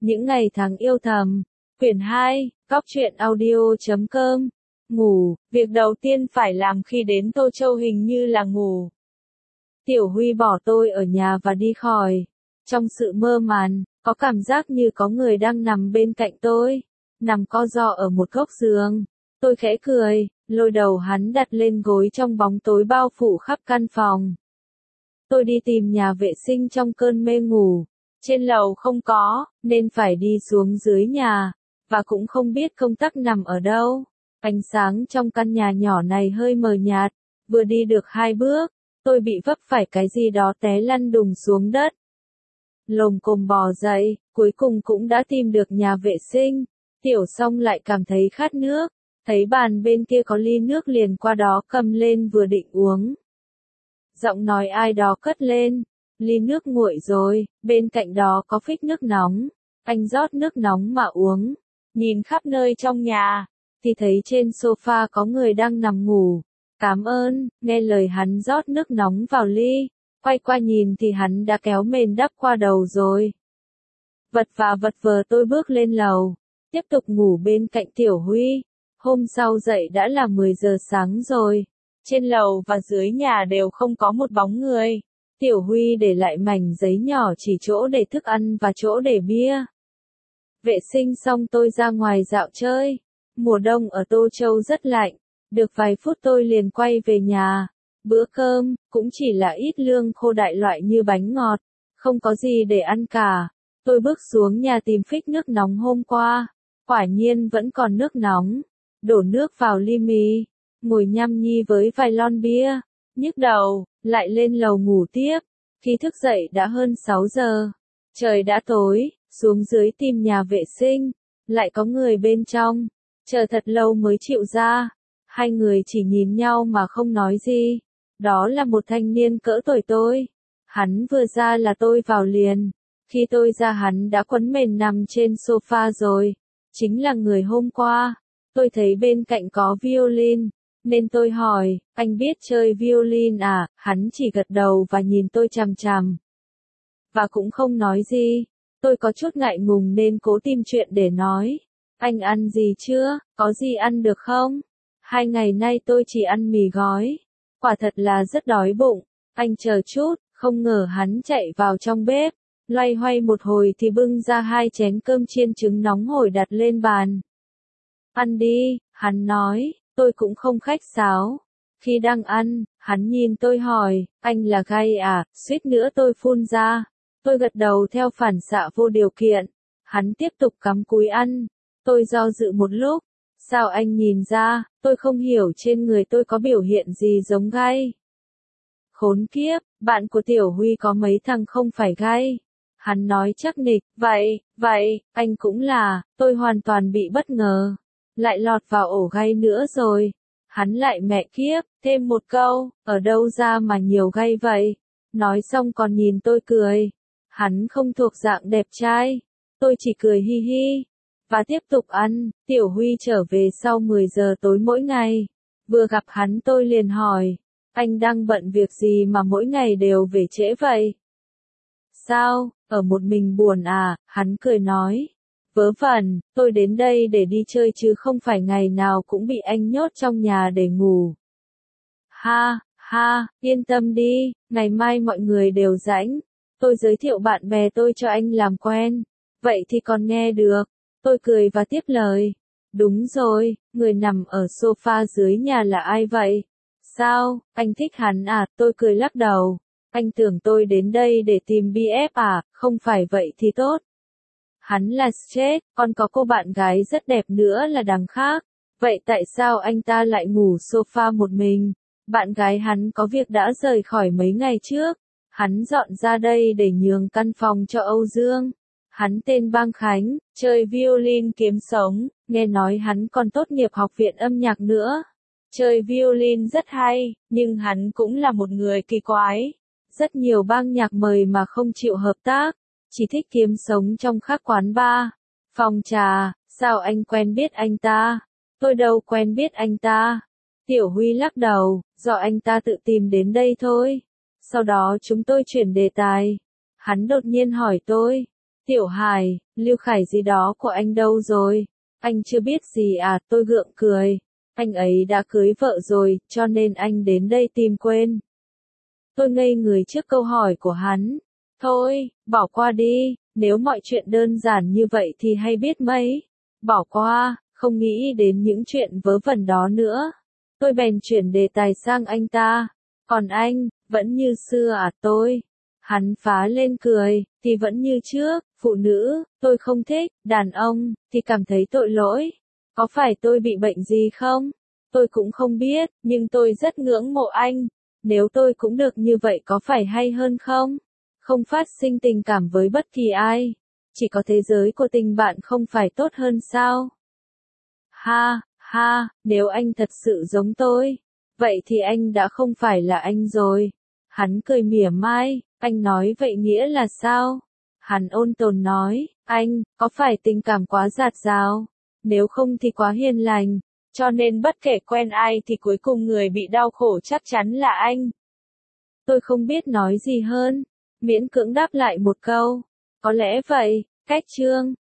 Những ngày tháng yêu thầm. Quyển 2, Cóc truyện audio.com. Ngủ, việc đầu tiên phải làm khi đến Tô Châu hình như là ngủ. Tiểu Huy bỏ tôi ở nhà và đi khỏi. Trong sự mơ màng, có cảm giác như có người đang nằm bên cạnh tôi, nằm co ro ở một góc giường. Tôi khẽ cười, lôi đầu hắn đặt lên gối trong bóng tối bao phủ khắp căn phòng. Tôi đi tìm nhà vệ sinh trong cơn mê ngủ. Trên lầu không có, nên phải đi xuống dưới nhà, và cũng không biết công tắc nằm ở đâu. Ánh sáng trong căn nhà nhỏ này hơi mờ nhạt, vừa đi được 2 bước, tôi bị vấp phải cái gì đó té lăn đùng xuống đất. Lồm cồm bò dậy, cuối cùng cũng đã tìm được nhà vệ sinh. Tiểu Song lại cảm thấy khát nước, thấy bàn bên kia có ly nước liền qua đó cầm lên vừa định uống. Giọng nói ai đó cất lên, ly nước nguội rồi, bên cạnh đó có phích nước nóng, anh rót nước nóng mà uống. Nhìn khắp nơi trong nhà, thì thấy trên sofa có người đang nằm ngủ. Cảm ơn, nghe lời hắn rót nước nóng vào ly, quay qua nhìn thì hắn đã kéo mền đắp qua đầu rồi. Vật vã vật vờ tôi bước lên lầu, tiếp tục ngủ bên cạnh Tiểu Huy. Hôm sau dậy đã là 10 giờ sáng rồi. Trên lầu và dưới nhà đều không có một bóng người. Tiểu Huy để lại mảnh giấy nhỏ chỉ chỗ để thức ăn và chỗ để bia. Vệ sinh xong tôi ra ngoài dạo chơi. Mùa đông ở Tô Châu rất lạnh. Được vài phút tôi liền quay về nhà. Bữa cơm, cũng chỉ là ít lương khô đại loại như bánh ngọt. Không có gì để ăn cả. Tôi bước xuống nhà tìm phích nước nóng hôm qua. Quả nhiên vẫn còn nước nóng. Đổ nước vào ly mì. Ngồi nhâm nhi với vài lon bia. Nhức đầu, lại lên lầu ngủ tiếp. Khi thức dậy đã hơn 6 giờ. Trời đã tối, xuống dưới tìm nhà vệ sinh. Lại có người bên trong. Chờ thật lâu mới chịu ra. Hai người chỉ nhìn nhau mà không nói gì. Đó là một thanh niên cỡ tuổi tôi. Hắn vừa ra là tôi vào liền. Khi tôi ra hắn đã quấn mền nằm trên sofa rồi. Chính là người hôm qua. Tôi thấy bên cạnh có violin. Nên tôi hỏi, anh biết chơi violin à? Hắn chỉ gật đầu và nhìn tôi chằm chằm. Và cũng không nói gì. Tôi có chút ngại ngùng nên cố tìm chuyện để nói. Anh ăn gì chưa? Có gì ăn được không? 2 ngày nay tôi chỉ ăn mì gói. Quả thật là rất đói bụng. Anh chờ chút, không ngờ hắn chạy vào trong bếp. Loay hoay một hồi thì bưng ra 2 chén cơm chiên trứng nóng hổi đặt lên bàn. Ăn đi, hắn nói. Tôi cũng không khách sáo. Khi đang ăn, hắn nhìn tôi hỏi, anh là gay à? Suýt nữa tôi phun ra. Tôi gật đầu theo phản xạ vô điều kiện. Hắn tiếp tục cắm cúi ăn. Tôi do dự một lúc. Sao anh nhìn ra? Tôi không hiểu trên người tôi có biểu hiện gì giống gay. Khốn kiếp, bạn của Tiểu Huy có mấy thằng không phải gay. Hắn nói chắc nịch, vậy, anh cũng là. Tôi hoàn toàn bị bất ngờ. Lại lọt vào ổ gay nữa rồi. Hắn lại mẹ kiếp, thêm một câu, ở đâu ra mà nhiều gay vậy? Nói xong còn nhìn tôi cười. Hắn không thuộc dạng đẹp trai. Tôi chỉ cười hi hi. Và tiếp tục ăn. Tiểu Huy trở về sau 10 giờ tối mỗi ngày. Vừa gặp hắn tôi liền hỏi. Anh đang bận việc gì mà mỗi ngày đều về trễ vậy? Sao, ở một mình buồn à? Hắn cười nói. Vớ vẩn, tôi đến đây để đi chơi chứ không phải ngày nào cũng bị anh nhốt trong nhà để ngủ. Ha, yên tâm đi, ngày mai mọi người đều rảnh. Tôi giới thiệu bạn bè tôi cho anh làm quen. Vậy thì còn nghe được. Tôi cười và tiếp lời. Đúng rồi, người nằm ở sofa dưới nhà là ai vậy? Sao, anh thích hắn à? Tôi cười lắc đầu. Anh tưởng tôi đến đây để tìm BF à? Không phải vậy thì tốt. Hắn là straight, còn có cô bạn gái rất đẹp nữa là đằng khác. Vậy tại sao anh ta lại ngủ sofa một mình? Bạn gái hắn có việc đã rời khỏi mấy ngày trước. Hắn dọn ra đây để nhường căn phòng cho Âu Dương. Hắn tên Bang Khánh, chơi violin kiếm sống, nghe nói hắn còn tốt nghiệp học viện âm nhạc nữa. Chơi violin rất hay, nhưng hắn cũng là một người kỳ quái. Rất nhiều ban nhạc mời mà không chịu hợp tác. Chỉ thích kiếm sống trong các quán bar, phòng trà. Sao anh quen biết anh ta? Tôi đâu quen biết anh ta. Tiểu Huy lắc đầu, do anh ta tự tìm đến đây thôi. Sau đó chúng tôi chuyển đề tài. Hắn đột nhiên hỏi tôi, Tiểu Hải, Lưu Khải gì đó của anh đâu rồi? Anh chưa biết gì à, tôi gượng cười. Anh ấy đã cưới vợ rồi, cho nên anh đến đây tìm quên. Tôi ngây người trước câu hỏi của hắn. Thôi, bỏ qua đi, nếu mọi chuyện đơn giản như vậy thì hay biết mấy. Bỏ qua, không nghĩ đến những chuyện vớ vẩn đó nữa. Tôi bèn chuyển đề tài sang anh ta. Còn anh, vẫn như xưa à tôi? Hắn phá lên cười, thì vẫn như trước, phụ nữ, tôi không thích, đàn ông, thì cảm thấy tội lỗi. Có phải tôi bị bệnh gì không? Tôi cũng không biết, nhưng tôi rất ngưỡng mộ anh. Nếu tôi cũng được như vậy có phải hay hơn không? Không phát sinh tình cảm với bất kỳ ai. Chỉ có thế giới của tình bạn không phải tốt hơn sao? Ha, ha, nếu anh thật sự giống tôi, vậy thì anh đã không phải là anh rồi. Hắn cười mỉa mai, anh nói vậy nghĩa là sao? Hắn ôn tồn nói, anh, có phải tình cảm quá dạt dào? Nếu không thì quá hiền lành. Cho nên bất kể quen ai thì cuối cùng người bị đau khổ chắc chắn là anh. Tôi không biết nói gì hơn. Miễn cưỡng đáp lại một câu. Có lẽ vậy, cách chương.